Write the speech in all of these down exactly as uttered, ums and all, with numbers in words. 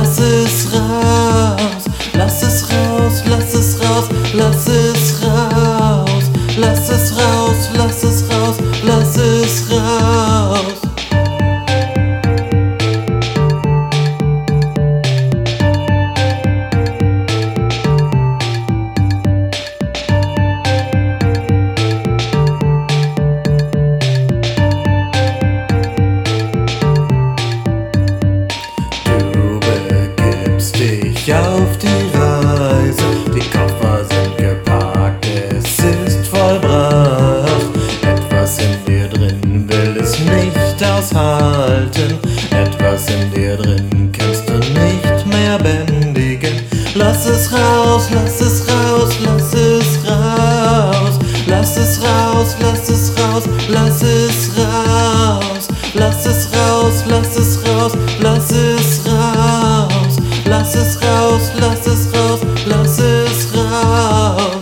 lass es raus, lass es raus, lass es raus, lass es raus, lass es raus, lass es raus, lass es raus. Auf die Reise, die Koffer sind gepackt, es ist vollbracht. Etwas in dir drin will es nicht aushalten, etwas in dir drin kannst du nicht mehr bändigen. Lass es raus, lass es raus, lass es raus, lass es raus, lass es raus, lass es raus, lass es raus, lass es raus, lass es raus. Lass es raus, lass es raus, lass es raus.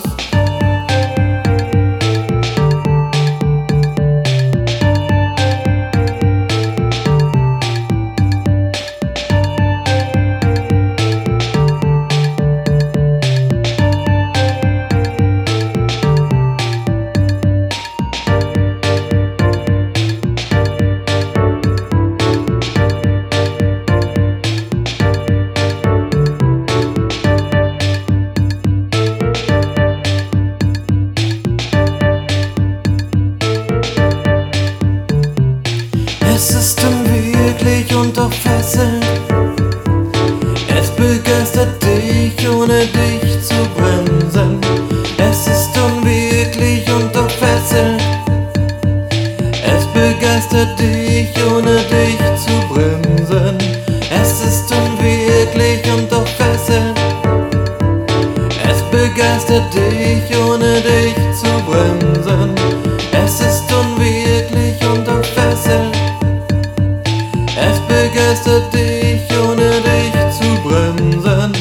Es ist unwirklich und doch fesselnd. Es begeistert dich, ohne dich zu bremsen. Es ist unwirklich und doch fesselnd. Es begeistert dich, ohne dich zu bremsen. Es ist unwirklich und doch fesselnd. Es begeistert dich, ohne dich zu bremsen. Es ist unwirklich und doch fesselnd. Es begeistert dich, ohne dich zu bremsen.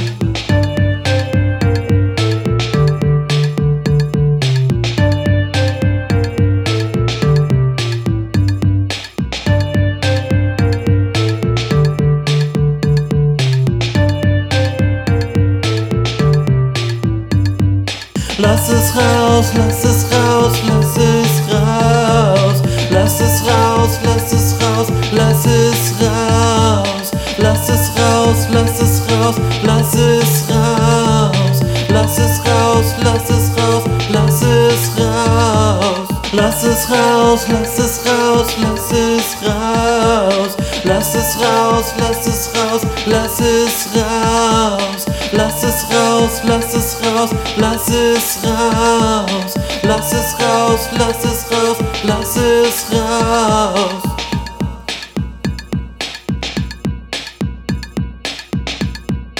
Lass es raus, lass es raus, lass es raus. Lass es raus, lass es raus, lass es raus. Lass es raus, lass es raus, lass es raus. Lass es raus, lass es raus, lass es raus. Lass es raus, lass es raus, lass es raus. Lass es raus, lass es raus, lass es raus. Lass es raus, lass es raus, lass es raus. Lass es raus, lass es raus, lass es raus.